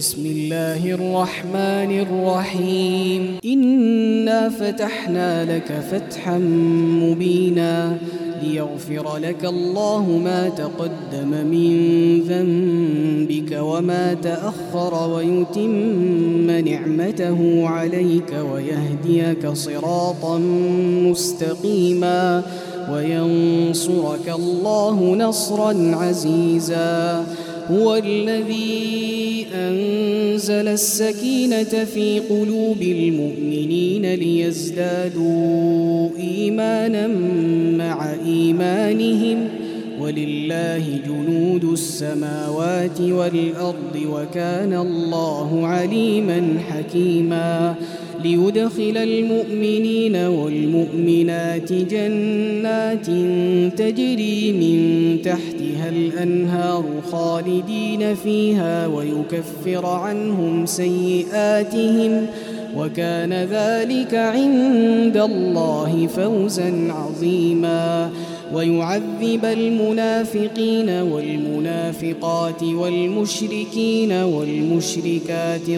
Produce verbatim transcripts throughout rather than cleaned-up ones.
بسم الله الرحمن الرحيم إنا فتحنا لك فتحا مبينا ليغفر لك الله ما تقدم من ذنبك وما تأخر ويتم نعمته عليك ويهديك صراطا مستقيما وينصرك الله نصرا عزيزا. هو الذي أنزل السكينة في قلوب المؤمنين ليزدادوا إيمانا مع إيمانهم ولله جنود السماوات والأرض وكان الله عليما حكيما. ليدخل المؤمنين والمؤمنات جنات تجري من تحتها الأنهار خالدين فيها ويكفر عنهم سيئاتهم وكان ذلك عند الله فوزا عظيما. ويعذب المنافقين والمنافقات والمشركين والمشركات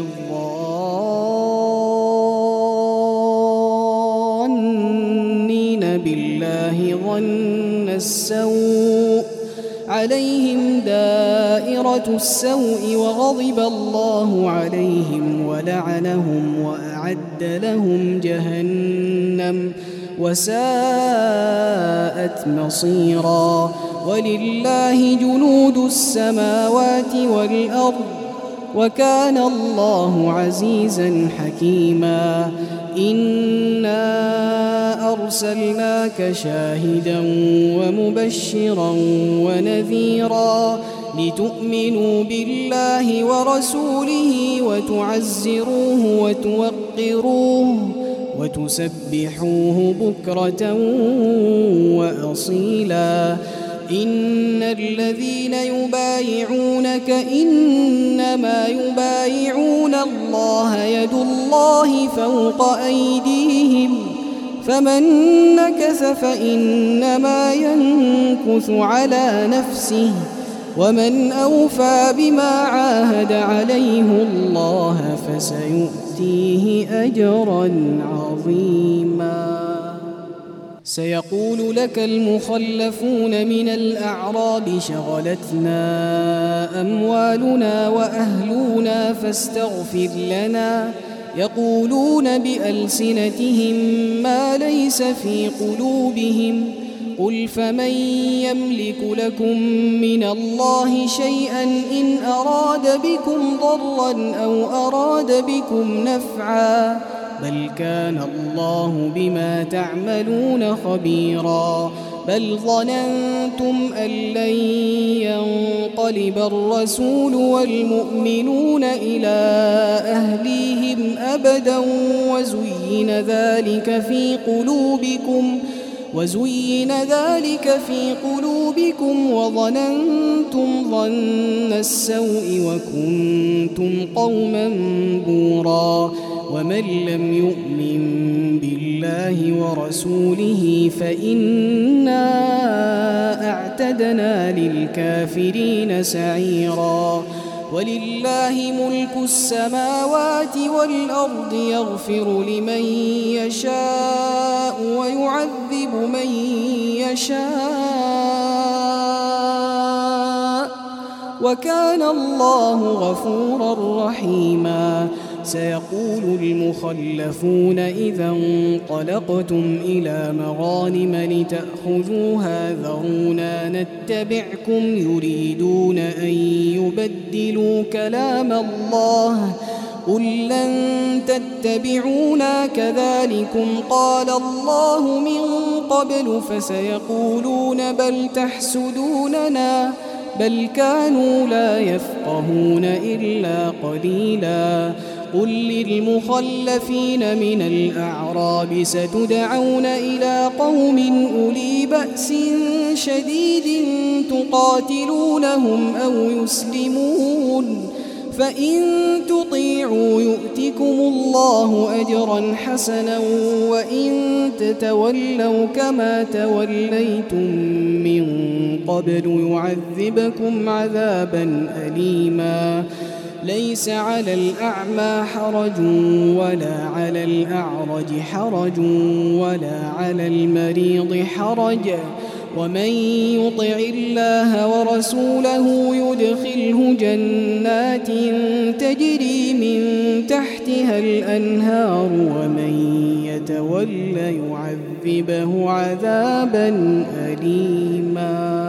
الظانين بالله ظن السوء عليهم دائرة السوء وغضب الله عليهم ولعنهم وأعد لهم جهنم وساءت مصيرا. ولله جنود السماوات والأرض وكان الله عزيزا حكيما. إنا أرسلناك شاهدا ومبشرا ونذيرا لتؤمنوا بالله ورسوله وتعزروه وتوقروه وتسبحوه بكرة وأصيلا. إن الذين يبايعونك إنما يبايعون الله يد الله فوق أيديهم فمن نكث فإنما ينكث على نفسه ومن أوفى بما عاهد عليه الله فسيؤتيه أجرا عظيما. سيقول لك المخلفون من الأعراب شغلتنا أموالنا وأهلنا فاستغفر لنا يقولون بألسنتهم ما ليس في قلوبهم قل فمن يملك لكم من الله شيئا إن أراد بكم ضرا أو أراد بكم نفعا بل كان الله بما تعملون خبيرا. بل ظننتم أن لن ينقلب الرسول والمؤمنون إلى أهليهم أبدا وزين ذلك في قلوبكم وزين ذلك في قلوبكم وظننتم ظن السوء وكنتم قوما بورا. ومن لم يؤمن بالله ورسوله فإنا أعتدنا للكافرين سعيرا. ولله ملك السماوات والأرض يغفر لمن يشاء ويعذب من يشاء وكان الله غفورا رحيما. سيقول المخلفون إذا انطلقتم إلى مغانم لتأخذوها ذرونا نتبعكم يريدون أن يبدلوا كلام الله قل لن تتبعونا كذلكم قال الله من قبل فسيقولون بل تحسدوننا بل كانوا لا يفقهون إلا قليلا. قل للمخلفين من الأعراب ستدعون إلى قوم أولي بأس شديد تقاتلونهم أو يسلمون فإن تطيعوا يؤتكم الله أجرا حسنا وإن تتولوا كما توليتم من قبل يعذبكم عذابا أليما. ليس على الأعمى حرج ولا على الأعرج حرج ولا على المريض حرج ومن يطع الله ورسوله يدخله جنات تجري من تحتها الأنهار ومن يتولى يعذبه عذابا أليما.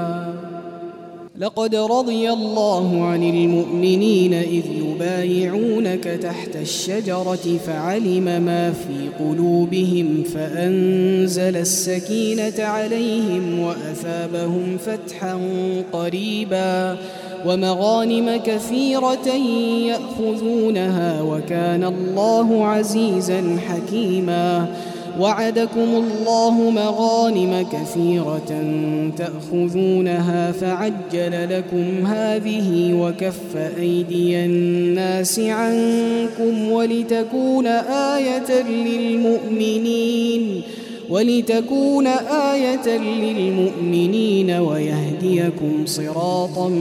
لقد رضي الله عن المؤمنين إذ يبايعونك تحت الشجرة فعلم ما في قلوبهم فأنزل السكينة عليهم وأثابهم فتحا قريبا ومغانم كثيرة يأخذونها وكان الله عزيزا حكيما. وعدكم الله مغانم كثيرة تأخذونها فعجل لكم هذه وكف أيدي الناس عنكم ولتكون آية للمؤمنين ولتكون آية للمؤمنين ويهديكم صراطا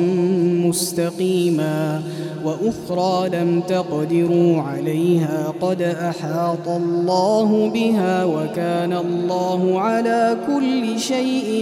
مستقيما. وأخرى لم تقدروا عليها قد أحاط الله بها وكان الله على كل شيء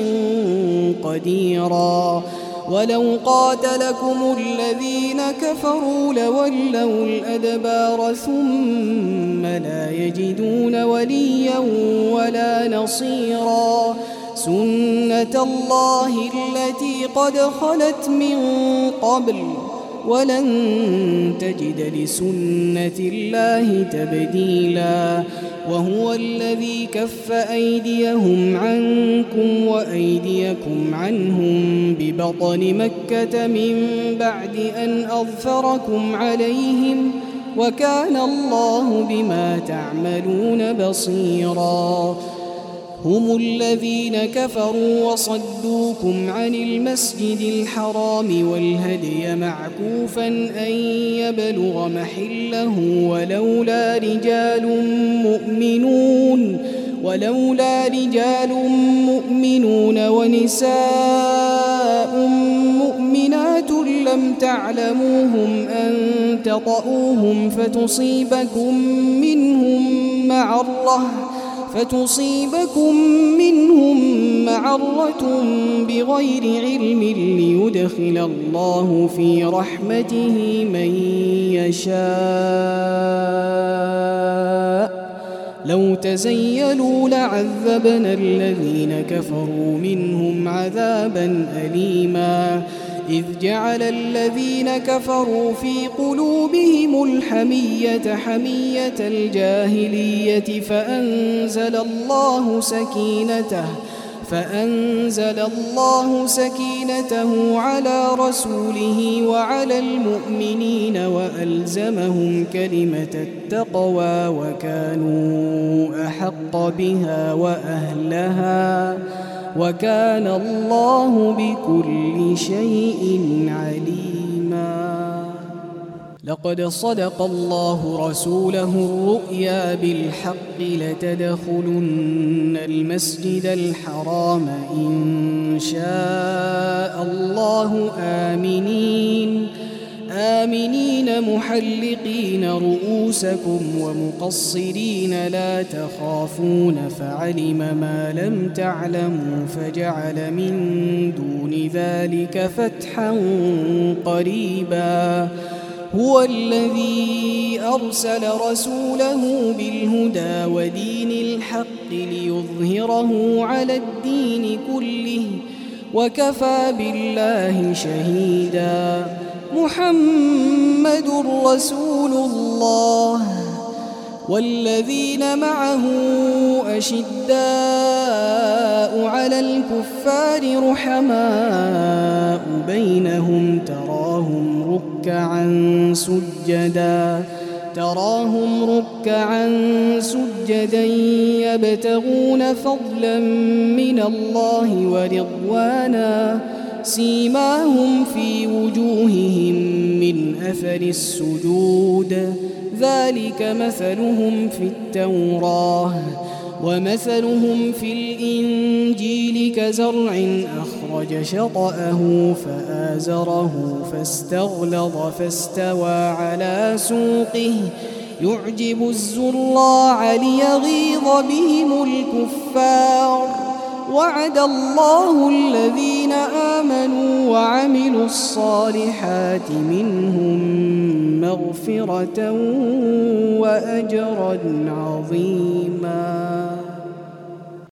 قديرا. ولو قاتلكم الذين كفروا لولوا الأدبار ثم لا يجدون وليا ولا نصيرا. سنة الله التي قد خلت من قبل ولن تجد لسنة الله تبديلا. وهو الذي كف أيديهم عنكم وأيديكم عنهم ببطن مكة من بعد أن أظفركم عليهم وكان الله بما تعملون بصيرا. هم الذين كفروا وصدوكم عن المسجد الحرام والهدي معكوفا أن يبلغ محله ولولا رجال مؤمنون ولولا رجال مؤمنون ونساء مؤمنات لم تعلموهم أن تطؤوهم فتصيبكم منهم معرة فتصيبكم منهم معرة بغير علم ليدخل الله في رحمته من يشاء. لو تزيلوا لعذبنا الذين كفروا منهم عذابا أليما. إذ جعل الذين كفروا في قلوبهم الحمية حمية الجاهلية فأنزل الله سكينته فأنزل الله سكينته على رسوله وعلى المؤمنين وألزمهم كلمة التقوى وكانوا أحق بها وأهلها وكان الله بكل شيء عليما. لقد صدق الله رسوله الرؤيا بالحق لتدخلن المسجد الحرام إن شاء الله آمنين آمنين محلقين رؤوسكم ومقصرين لا تخافون فعلم ما لم تعلموا فجعل من دون ذلك فتحا قريبا. هو الذي أرسل رسوله بالهدى ودين الحق ليظهره على الدين كله وكفى بالله شهيدا. محمد رسول الله والذين معه أشداء على الكفار رحماء بينهم تراهم ركعا سجدا تراهم ركعا سجدا يبتغون فضلا من الله ورضوانا سيماهم في وجوههم من أثر السجود ذلك مثلهم في التوراة ومثلهم في الإنجيل كزرع أخرج شطأه فآزره فاستغلظ فاستوى على سوقه يعجب الزراع ليغيظ بهم الكفار وعد الله الذين آمنوا وعملوا الصالحات منهم مغفرة وأجرا عظيما.